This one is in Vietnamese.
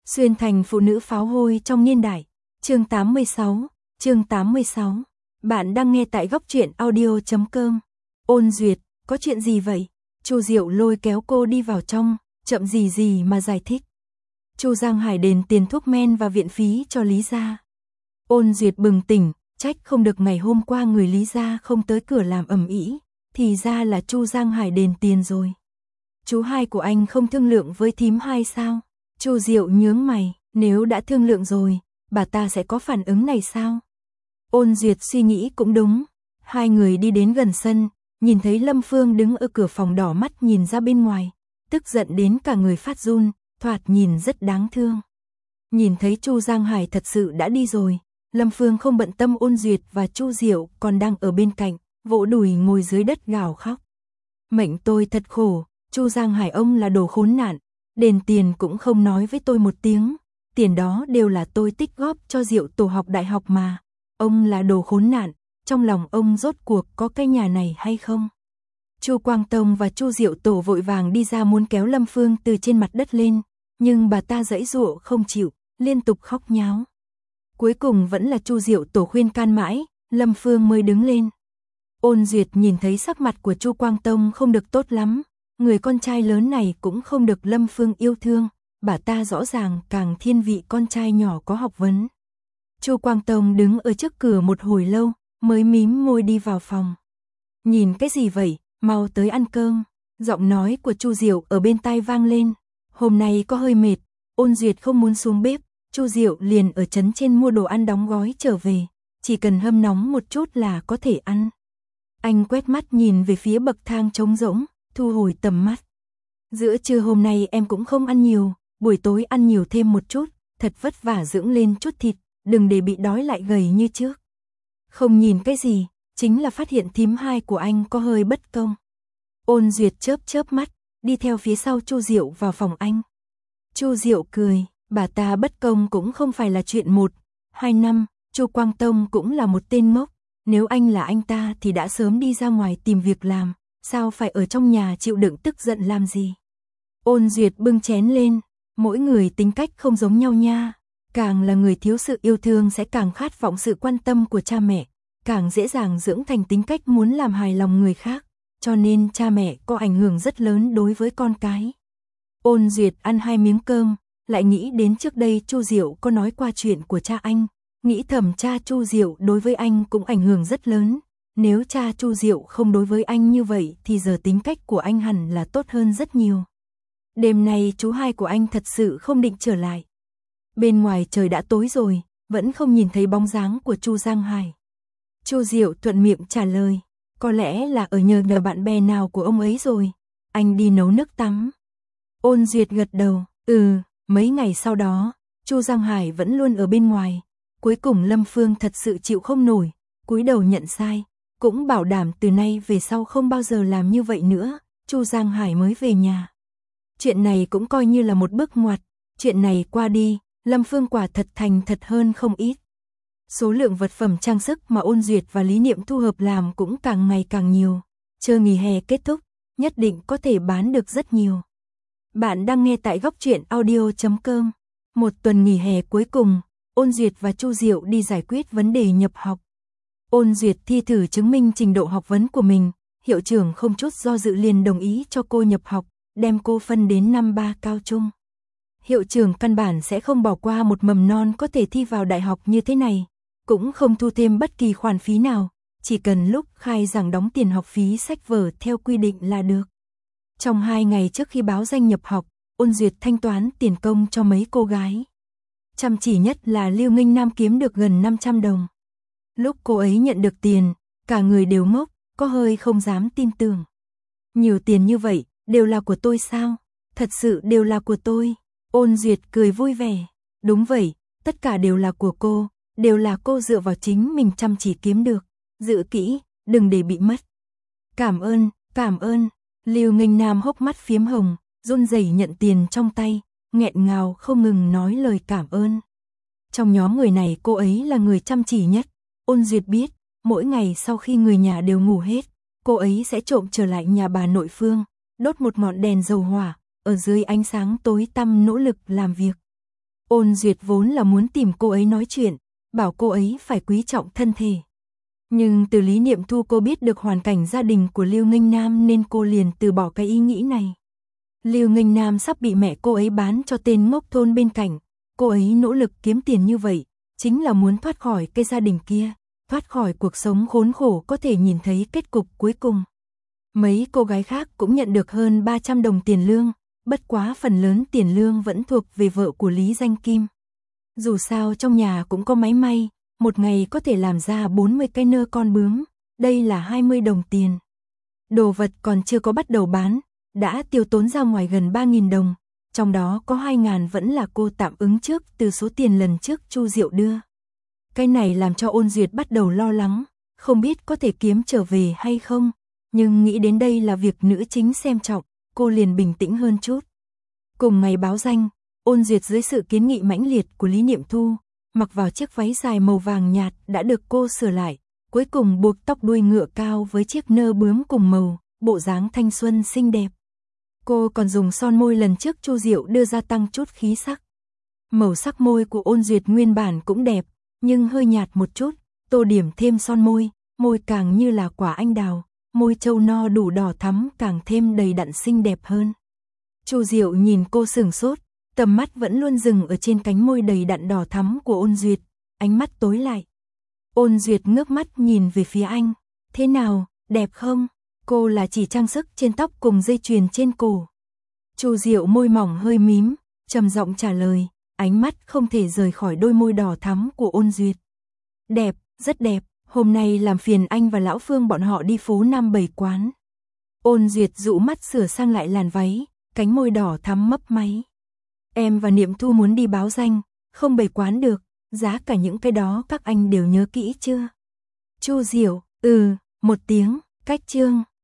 Xuyên thành phụ nữ pháo hôi trong niên đại. Chương 86. Bạn đang nghe tại góc truyện audio.com. Ôn Duyệt, có chuyện gì vậy? Chu Diệu lôi kéo cô đi vào trong, chậm gì mà giải thích. Chu Giang Hải đền tiền thuốc men và viện phí cho Lý gia. Ôn Duyệt bừng tỉnh, trách không được ngày hôm qua người Lý gia không tới cửa làm ầm ĩ, thì ra là Chu Giang Hải đền tiền rồi. Chú hai của anh không thương lượng với thím hai sao? Chu Diệu nhướng mày, nếu đã thương lượng rồi, bà ta sẽ có phản ứng này sao? Ôn Duyệt suy nghĩ cũng đúng. Hai người đi đến gần sân, nhìn thấy Lâm Phương đứng ở cửa phòng đỏ mắt nhìn ra bên ngoài, tức giận đến cả người phát run, thoạt nhìn rất đáng thương. Nhìn thấy Chu Giang Hải thật sự đã đi rồi, Lâm Phương không bận tâm Ôn Duyệt và Chu Diệu còn đang ở bên cạnh, vỗ đùi ngồi dưới đất gào khóc. Mệnh tôi thật khổ, Chu Giang Hải ông là đồ khốn nạn, đền tiền cũng không nói với tôi một tiếng, tiền đó đều là tôi tích góp cho Diệu Tổ học đại học mà. Ông là đồ khốn nạn, trong lòng ông rốt cuộc có cái nhà này hay không? Chu Quang Tông và Chu Diệu Tổ vội vàng đi ra muốn kéo Lâm Phương từ trên mặt đất lên, nhưng bà ta giãy giụa không chịu, liên tục khóc nháo. Cuối cùng vẫn là Chu Diệu Tổ khuyên can mãi, Lâm Phương mới đứng lên. Ôn Duyệt nhìn thấy sắc mặt của Chu Quang Tông không được tốt lắm, người con trai lớn này cũng không được Lâm Phương yêu thương, bà ta rõ ràng càng thiên vị con trai nhỏ có học vấn. Chu Quang Tông đứng ở trước cửa một hồi lâu, mới mím môi đi vào phòng. Nhìn cái gì vậy, mau tới ăn cơm. Giọng nói của Chu Diệu ở bên tai vang lên. Hôm nay có hơi mệt, Ôn Duyệt không muốn xuống bếp, Chu Diệu liền ở trấn trên mua đồ ăn đóng gói trở về, chỉ cần hâm nóng một chút là có thể ăn. Anh quét mắt nhìn về phía bậc thang trống rỗng, thu hồi tầm mắt. Giữa trưa hôm nay em cũng không ăn nhiều, buổi tối ăn nhiều thêm một chút, thật vất vả dưỡng lên chút thịt, đừng để bị đói lại gầy như trước. Không nhìn cái gì, chính là phát hiện thím hai của anh có hơi bất công. Ôn Duyệt chớp mắt, đi theo phía sau Chu Diệu vào phòng anh. Chu Diệu cười, bà ta bất công cũng không phải là chuyện 1-2 năm, Chu Quang Tông cũng là một tên ngốc, nếu anh là anh ta thì đã sớm đi ra ngoài tìm việc làm, sao phải ở trong nhà chịu đựng tức giận làm gì. Ôn Duyệt bưng chén lên, mỗi người tính cách không giống nhau nha, càng là người thiếu sự yêu thương sẽ càng khát vọng sự quan tâm của cha mẹ, càng dễ dàng dưỡng thành tính cách muốn làm hài lòng người khác, cho nên cha mẹ có ảnh hưởng rất lớn đối với con cái. Ôn Duyệt ăn 2 miếng cơm, lại nghĩ đến trước đây Chu Diệu có nói qua chuyện của cha anh, nghĩ thầm cha Chu Diệu đối với anh cũng ảnh hưởng rất lớn, nếu cha Chu Diệu không đối với anh như vậy thì giờ tính cách của anh hẳn là tốt hơn rất nhiều. Đêm nay chú hai của anh thật sự không định trở lại. Bên ngoài trời đã tối rồi, vẫn không nhìn thấy bóng dáng của Chu Giang Hải. Chu Diệu thuận miệng trả lời, có lẽ là ở nhờ bạn bè nào của ông ấy rồi, anh đi nấu nước tắm. Ôn Duyệt gật đầu, mấy ngày sau đó, Chu Giang Hải vẫn luôn ở bên ngoài. Cuối cùng Lâm Phương thật sự chịu không nổi, cúi đầu nhận sai, cũng bảo đảm từ nay về sau không bao giờ làm như vậy nữa, Chu Giang Hải mới về nhà. Chuyện này cũng coi như là một bước ngoặt, chuyện này qua đi, Lâm Phương quả thật thành thật hơn không ít. Số lượng vật phẩm trang sức mà Ôn Duyệt và Lý Niệm thu hợp làm cũng càng ngày càng nhiều, chờ nghỉ hè kết thúc, nhất định có thể bán được rất nhiều. Bạn đang nghe tại góc truyện audio.com. Một tuần nghỉ hè cuối cùng, Ôn Duyệt và Chu Diệu đi giải quyết vấn đề nhập học. Ôn Duyệt thi thử chứng minh trình độ học vấn của mình, hiệu trưởng không chút do dự liền đồng ý cho cô nhập học, đem cô phân đến năm 3 cao trung. Hiệu trưởng căn bản sẽ không bỏ qua một mầm non có thể thi vào đại học như thế này, cũng không thu thêm bất kỳ khoản phí nào, chỉ cần lúc khai giảng đóng tiền học phí sách vở theo quy định là được. Trong 2 ngày trước khi báo danh nhập học, Ôn Duyệt thanh toán tiền công cho mấy cô gái. Chăm chỉ nhất là Lưu Nghinh Nam kiếm được gần 500 đồng. Lúc cô ấy nhận được tiền, cả người đều ngốc, có hơi không dám tin tưởng. Nhiều tiền như vậy, đều là của tôi sao? Thật sự đều là của tôi. Ôn Duyệt cười vui vẻ. Đúng vậy, tất cả đều là của cô, đều là cô dựa vào chính mình chăm chỉ kiếm được. Giữ kỹ, đừng để bị mất. Cảm ơn. Lưu Nghinh Nam hốc mắt phiếm hồng, run rẩy nhận tiền trong tay, nghẹn ngào không ngừng nói lời cảm ơn. Trong nhóm người này cô ấy là người chăm chỉ nhất. Ôn Duyệt biết, mỗi ngày sau khi người nhà đều ngủ hết, cô ấy sẽ trộm trở lại nhà bà nội Phương, đốt một ngọn đèn dầu hỏa, ở dưới ánh sáng tối tăm nỗ lực làm việc. Ôn Duyệt vốn là muốn tìm cô ấy nói chuyện, bảo cô ấy phải quý trọng thân thể. Nhưng từ Lý Niệm Thu cô biết được hoàn cảnh gia đình của Lưu Nghênh Nam nên cô liền từ bỏ cái ý nghĩ này. Lưu Nghênh Nam sắp bị mẹ cô ấy bán cho tên ngốc thôn bên cạnh, cô ấy nỗ lực kiếm tiền như vậy, chính là muốn thoát khỏi cái gia đình kia, thoát khỏi cuộc sống khốn khổ có thể nhìn thấy kết cục cuối cùng. Mấy cô gái khác cũng nhận được hơn 300 đồng tiền lương, bất quá phần lớn tiền lương vẫn thuộc về vợ của Lý Danh Kim. Dù sao trong nhà cũng có máy may, một ngày có thể làm ra 40 cái nơ con bướm, đây là 20 đồng tiền. Đồ vật còn chưa có bắt đầu bán, đã tiêu tốn ra ngoài gần 3.000 đồng, trong đó có 2.000 vẫn là cô tạm ứng trước từ số tiền lần trước Chu Diệu đưa. Cái này làm cho Ôn Duyệt bắt đầu lo lắng, không biết có thể kiếm trở về hay không, nhưng nghĩ đến đây là việc nữ chính xem trọng, cô liền bình tĩnh hơn chút. Cùng ngày báo danh, Ôn Duyệt dưới sự kiến nghị mãnh liệt của Lý Niệm Thu, mặc vào chiếc váy dài màu vàng nhạt đã được cô sửa lại, cuối cùng buộc tóc đuôi ngựa cao với chiếc nơ bướm cùng màu, bộ dáng thanh xuân xinh đẹp. Cô còn dùng son môi lần trước Chu Diệu đưa ra tăng chút khí sắc. Màu sắc môi của Ôn Duyệt nguyên bản cũng đẹp, nhưng hơi nhạt một chút, tô điểm thêm son môi, môi càng như là quả anh đào, môi trâu no đủ đỏ thắm càng thêm đầy đặn xinh đẹp hơn. Chu Diệu nhìn cô sửng sốt, tầm mắt vẫn luôn dừng ở trên cánh môi đầy đặn đỏ thắm của Ôn Duyệt, ánh mắt tối lại. Ôn Duyệt ngước mắt nhìn về phía anh, thế nào, đẹp không? Cô là chỉ trang sức trên tóc cùng dây chuyền trên cổ. Chu Diệu môi mỏng hơi mím, trầm giọng trả lời, ánh mắt không thể rời khỏi đôi môi đỏ thắm của Ôn Duyệt. Đẹp, rất đẹp, hôm nay làm phiền anh và lão Phương bọn họ đi phố Nam bày quán. Ôn Duyệt dụ mắt sửa sang lại làn váy, cánh môi đỏ thắm mấp máy. Em và Niệm Thu muốn đi báo danh, không bày quán được, giá cả những cái đó các anh đều nhớ kỹ chưa? Chu Diệu, một tiếng, cách chương.